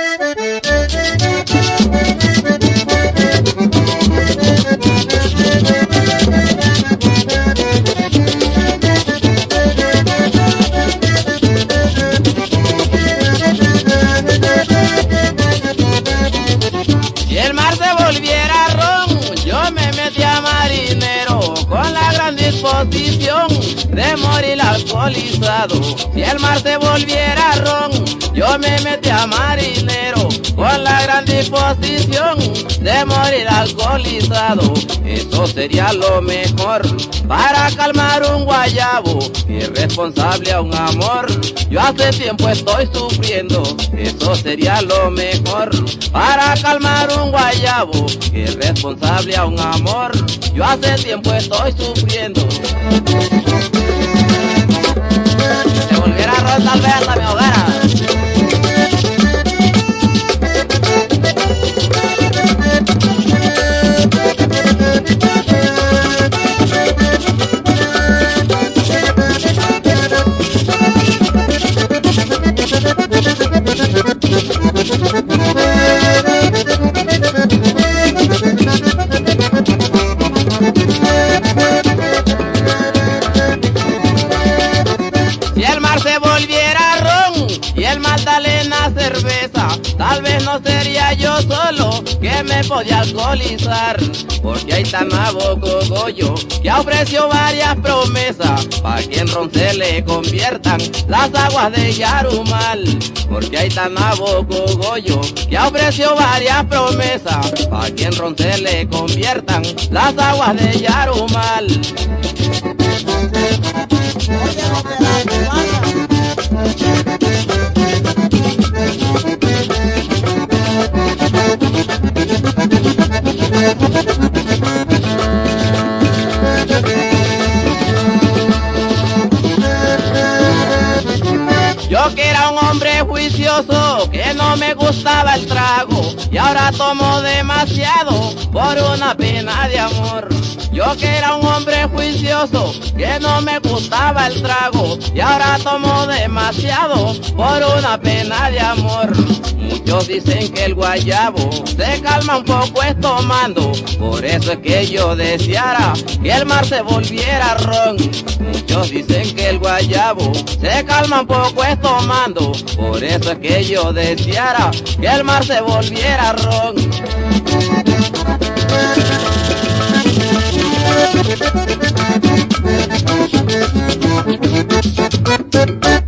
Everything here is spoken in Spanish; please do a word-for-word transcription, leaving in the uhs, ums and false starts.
Si el mar se volviera ron, yo me metía marinero con la gran disposición de morir alcoholizado. Si el mar se volviera ron, yo me metía marinero con la gran disposición de morir alcoholizado. Eso sería lo mejor para calmar un guayabo irresponsable a un amor. Yo hace tiempo estoy sufriendo. Eso sería lo mejor para calmar un guayabo irresponsable a un amor. Yo hace tiempo estoy sufriendo. Si volviera ron, tal vez hasta me ahogara. Si el mar se volviera ron y el Magdalena cerveza, tal vez no sería yo solo que me podía alcoholizar, porque hay tan Cogollo que ofreció varias promesas para que en ron se le conviertan las aguas de Yarumal. Porque hay tan Cogollo que ofreció varias promesas para que en ron se le conviertan las aguas de Yarumal. Yo que era un hombre juicioso, que no me gustaba el trago, y ahora tomo demasiado por una pena de amor. Yo que era un hombre juicioso, que no me gustaba el trago, y ahora tomo demasiado por una pena de amor. Muchos dicen que el guayabo se calma un poco es tomando, por eso es que yo deseara que el mar se volviera ron. Muchos dicen que el guayabo se calma un poco es tomando, por eso es que yo deseara que el mar se volviera ron. Thank you.